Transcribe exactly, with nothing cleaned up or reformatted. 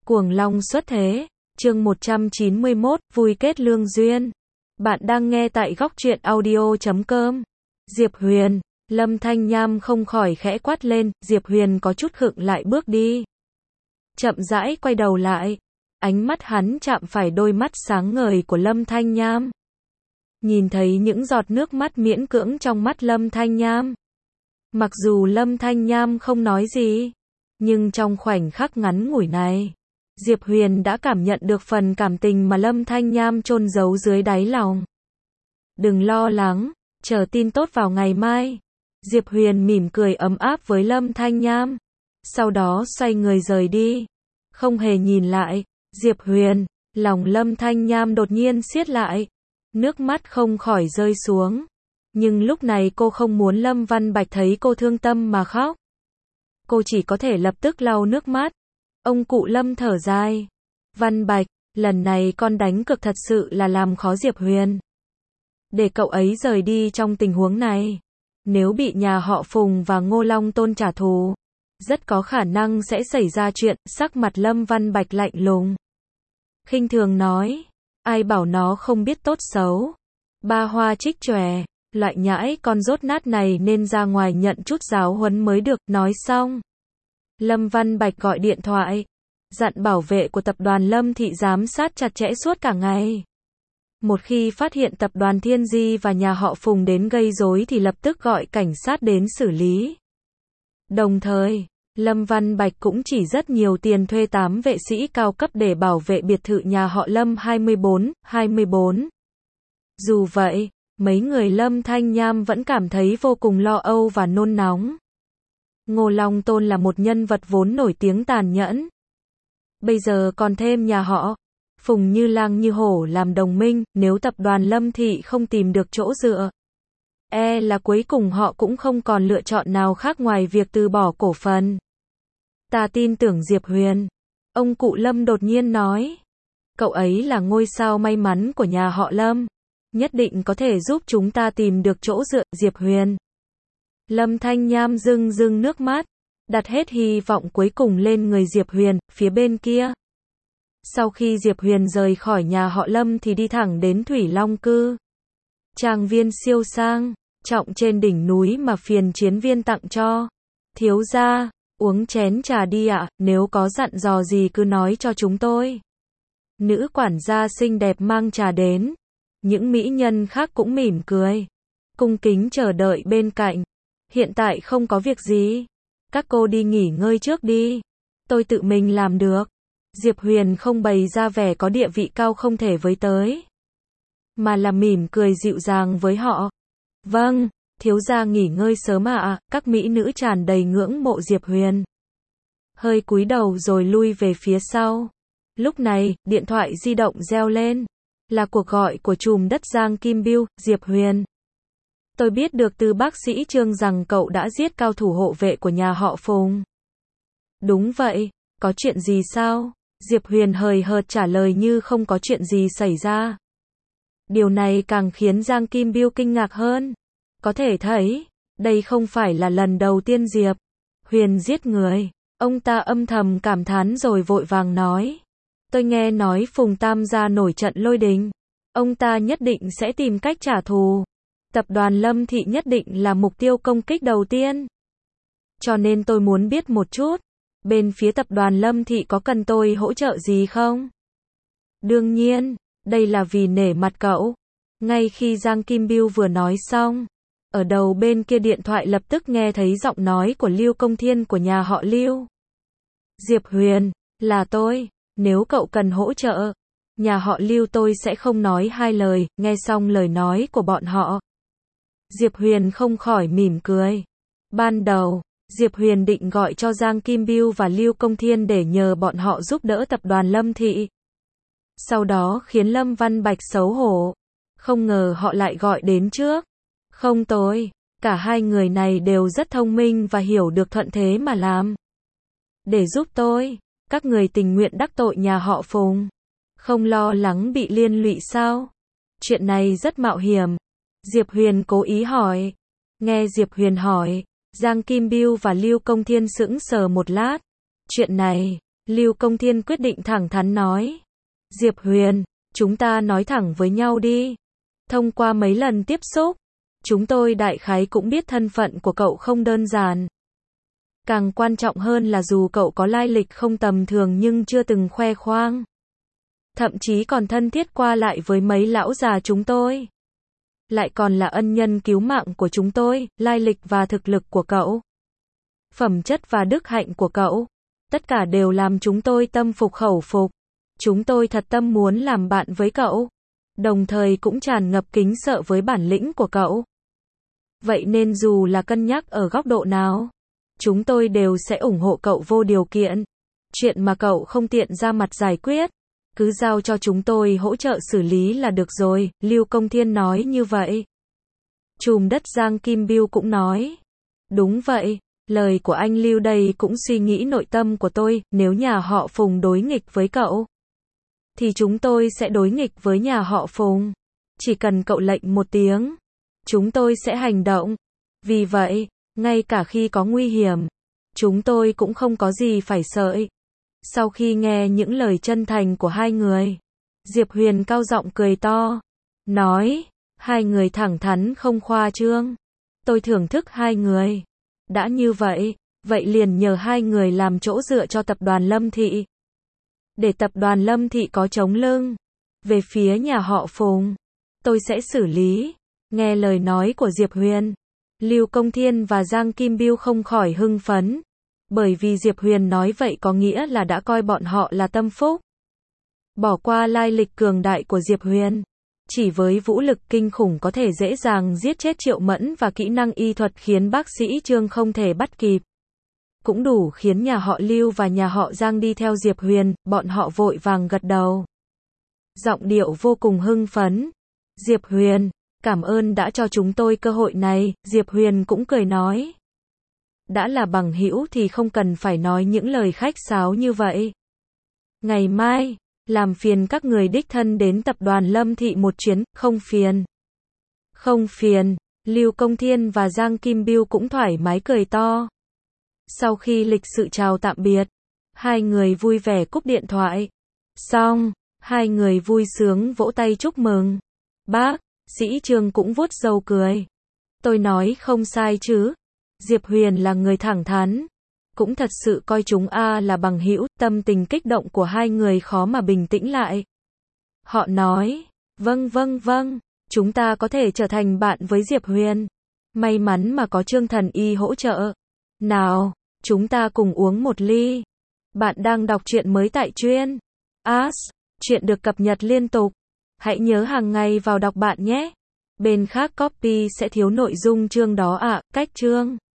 Cuồng long xuất thế, chương một trăm chín mươi mốt, vui kết lương duyên. Bạn đang nghe tại góc truyện audio chấm com. Diệp Huyền, Lâm Thanh Nham không khỏi khẽ quát lên, Diệp Huyền có chút khựng lại bước đi. Chậm rãi quay đầu lại, ánh mắt hắn chạm phải đôi mắt sáng ngời của Lâm Thanh Nham. Nhìn thấy những giọt nước mắt miễn cưỡng trong mắt Lâm Thanh Nham. Mặc dù Lâm Thanh Nham không nói gì, nhưng trong khoảnh khắc ngắn ngủi này, Diệp Huyền đã cảm nhận được phần cảm tình mà Lâm Thanh Nham chôn giấu dưới đáy lòng. Đừng lo lắng, chờ tin tốt vào ngày mai. Diệp Huyền mỉm cười ấm áp với Lâm Thanh Nham, sau đó xoay người rời đi, không hề nhìn lại. Diệp Huyền, lòng Lâm Thanh Nham đột nhiên siết lại, nước mắt không khỏi rơi xuống. Nhưng lúc này cô không muốn Lâm Văn Bạch thấy cô thương tâm mà khóc. Cô chỉ có thể lập tức lau nước mắt. Ông cụ Lâm thở dài. Văn Bạch, lần này con đánh cược thật sự là làm khó Diệp Huyền. Để cậu ấy rời đi trong tình huống này. Nếu bị nhà họ Phùng và Ngô Long Tôn trả thù, rất có khả năng sẽ xảy ra chuyện. Sắc mặt Lâm Văn Bạch lạnh lùng, khinh thường nói. Ai bảo nó không biết tốt xấu. Ba hoa trích chòe, loại nhãi con rốt nát này nên ra ngoài nhận chút giáo huấn mới được. Nói xong, Lâm Văn Bạch gọi điện thoại, dặn bảo vệ của tập đoàn Lâm Thị giám sát chặt chẽ suốt cả ngày. Một khi phát hiện tập đoàn Thiên Di và nhà họ Phùng đến gây rối thì lập tức gọi cảnh sát đến xử lý. Đồng thời, Lâm Văn Bạch cũng chỉ rất nhiều tiền thuê tám vệ sĩ cao cấp để bảo vệ biệt thự nhà họ Lâm hai mươi bốn, hai mươi bốn. Dù vậy, mấy người Lâm Thanh Nham vẫn cảm thấy vô cùng lo âu và nôn nóng. Ngô Long Tôn là một nhân vật vốn nổi tiếng tàn nhẫn. Bây giờ còn thêm nhà họ Phùng như lang như hổ làm đồng minh, nếu tập đoàn Lâm Thị không tìm được chỗ dựa, e là cuối cùng họ cũng không còn lựa chọn nào khác ngoài việc từ bỏ cổ phần. Ta tin tưởng Diệp Huyền. Ông cụ Lâm đột nhiên nói. Cậu ấy là ngôi sao may mắn của nhà họ Lâm. Nhất định có thể giúp chúng ta tìm được chỗ dựa. Diệp Huyền. Lâm Thanh Nham rưng rưng nước mắt, đặt hết hy vọng cuối cùng lên người Diệp Huyền. Phía bên kia, sau khi Diệp Huyền rời khỏi nhà họ Lâm thì đi thẳng đến Thủy Long Cư. Trang viên siêu sang, trọng trên đỉnh núi mà Phiền Chiến Viên tặng cho. Thiếu gia, uống chén trà đi ạ, nếu có dặn dò gì cứ nói cho chúng tôi. Nữ quản gia xinh đẹp mang trà đến. Những mỹ nhân khác cũng mỉm cười, cung kính chờ đợi bên cạnh. Hiện tại không có việc gì, các cô đi nghỉ ngơi trước đi, tôi tự mình làm được. Diệp Huyền không bày ra vẻ có địa vị cao không thể với tới, mà là mỉm cười dịu dàng với họ. Vâng, thiếu gia nghỉ ngơi sớm ạ. À. Các mỹ nữ tràn đầy ngưỡng mộ Diệp Huyền, hơi cúi đầu rồi lui về phía sau. Lúc này, điện thoại di động reo lên, là cuộc gọi của trùm đất Giang Kim Biêu. Diệp Huyền, tôi biết được từ bác sĩ Trương rằng cậu đã giết cao thủ hộ vệ của nhà họ Phùng. Đúng vậy, có chuyện gì sao? Diệp Huyền hời hợt trả lời như không có chuyện gì xảy ra. Điều này càng khiến Giang Kim Biêu kinh ngạc hơn. Có thể thấy, đây không phải là lần đầu tiên Diệp Huyền giết người. Ông ta âm thầm cảm thán rồi vội vàng nói. Tôi nghe nói Phùng Tam gia nổi trận lôi đình. Ông ta nhất định sẽ tìm cách trả thù. Tập đoàn Lâm Thị nhất định là mục tiêu công kích đầu tiên. Cho nên tôi muốn biết một chút, bên phía tập đoàn Lâm Thị có cần tôi hỗ trợ gì không? Đương nhiên, đây là vì nể mặt cậu. Ngay khi Giang Kim Biêu vừa nói xong, ở đầu bên kia điện thoại lập tức nghe thấy giọng nói của Lưu Công Thiên của nhà họ Lưu. Diệp Huyền, là tôi, nếu cậu cần hỗ trợ, nhà họ Lưu tôi sẽ không nói hai lời. Nghe xong lời nói của bọn họ, Diệp Huyền không khỏi mỉm cười. Ban đầu, Diệp Huyền định gọi cho Giang Kim Biêu và Lưu Công Thiên để nhờ bọn họ giúp đỡ tập đoàn Lâm Thị. Sau đó khiến Lâm Văn Bạch xấu hổ. Không ngờ họ lại gọi đến trước. Không tôi, cả hai người này đều rất thông minh và hiểu được thuận thế mà làm. Để giúp tôi, các người tình nguyện đắc tội nhà họ Phùng. Không lo lắng bị liên lụy sao? Chuyện này rất mạo hiểm. Diệp Huyền cố ý hỏi. Nghe Diệp Huyền hỏi, Giang Kim Biêu và Lưu Công Thiên sững sờ một lát. Chuyện này, Lưu Công Thiên quyết định thẳng thắn nói. Diệp Huyền, chúng ta nói thẳng với nhau đi. Thông qua mấy lần tiếp xúc, chúng tôi đại khái cũng biết thân phận của cậu không đơn giản. Càng quan trọng hơn là dù cậu có lai lịch không tầm thường nhưng chưa từng khoe khoang. Thậm chí còn thân thiết qua lại với mấy lão già chúng tôi. Lại còn là ân nhân cứu mạng của chúng tôi, lai lịch và thực lực của cậu. Phẩm chất và đức hạnh của cậu. Tất cả đều làm chúng tôi tâm phục khẩu phục. Chúng tôi thật tâm muốn làm bạn với cậu. Đồng thời cũng tràn ngập kính sợ với bản lĩnh của cậu. Vậy nên dù là cân nhắc ở góc độ nào, chúng tôi đều sẽ ủng hộ cậu vô điều kiện. Chuyện mà cậu không tiện ra mặt giải quyết, cứ giao cho chúng tôi hỗ trợ xử lý là được rồi, Lưu Công Thiên nói như vậy. Trùm đất Giang Kim Biêu cũng nói. Đúng vậy, lời của anh Lưu đây cũng suy nghĩ nội tâm của tôi, nếu nhà họ Phùng đối nghịch với cậu, thì chúng tôi sẽ đối nghịch với nhà họ Phùng. Chỉ cần cậu lệnh một tiếng, chúng tôi sẽ hành động. Vì vậy, ngay cả khi có nguy hiểm, chúng tôi cũng không có gì phải sợ. Sau khi nghe những lời chân thành của hai người, Diệp Huyền cao giọng cười to, nói, hai người thẳng thắn không khoa trương. Tôi thưởng thức hai người. Đã như vậy, vậy liền nhờ hai người làm chỗ dựa cho tập đoàn Lâm Thị. Để tập đoàn Lâm Thị có chống lưng. Về phía nhà họ Phùng, tôi sẽ xử lý. Nghe lời nói của Diệp Huyền, Lưu Công Thiên và Giang Kim Biêu không khỏi hưng phấn. Bởi vì Diệp Huyền nói vậy có nghĩa là đã coi bọn họ là tâm phúc. Bỏ qua lai lịch cường đại của Diệp Huyền, chỉ với vũ lực kinh khủng có thể dễ dàng giết chết Triệu Mẫn và kỹ năng y thuật khiến bác sĩ Trương không thể bắt kịp. Cũng đủ khiến nhà họ Lưu và nhà họ Giang đi theo Diệp Huyền, bọn họ vội vàng gật đầu. Giọng điệu vô cùng hưng phấn. Diệp Huyền, cảm ơn đã cho chúng tôi cơ hội này, Diệp Huyền cũng cười nói. Đã là bằng hữu thì không cần phải nói những lời khách sáo như vậy. Ngày mai, làm phiền các người đích thân đến tập đoàn Lâm Thị một chuyến, không phiền. Không phiền, Lưu Công Thiên và Giang Kim Biêu cũng thoải mái cười to. Sau khi lịch sự chào tạm biệt, hai người vui vẻ cúp điện thoại. Xong, hai người vui sướng vỗ tay chúc mừng. Bác sĩ Trương cũng vuốt râu cười. Tôi nói không sai chứ. Diệp Huyền là người thẳng thắn, cũng thật sự coi chúng a là bằng hữu, tâm tình kích động của hai người khó mà bình tĩnh lại. Họ nói, vâng vâng vâng, chúng ta có thể trở thành bạn với Diệp Huyền. May mắn mà có Trương Thần Y hỗ trợ. Nào, chúng ta cùng uống một ly. Bạn đang đọc truyện mới tại Chuyên As, chuyện được cập nhật liên tục. Hãy nhớ hàng ngày vào đọc bạn nhé. Bên khác copy sẽ thiếu nội dung chương đó ạ, à, cách chương.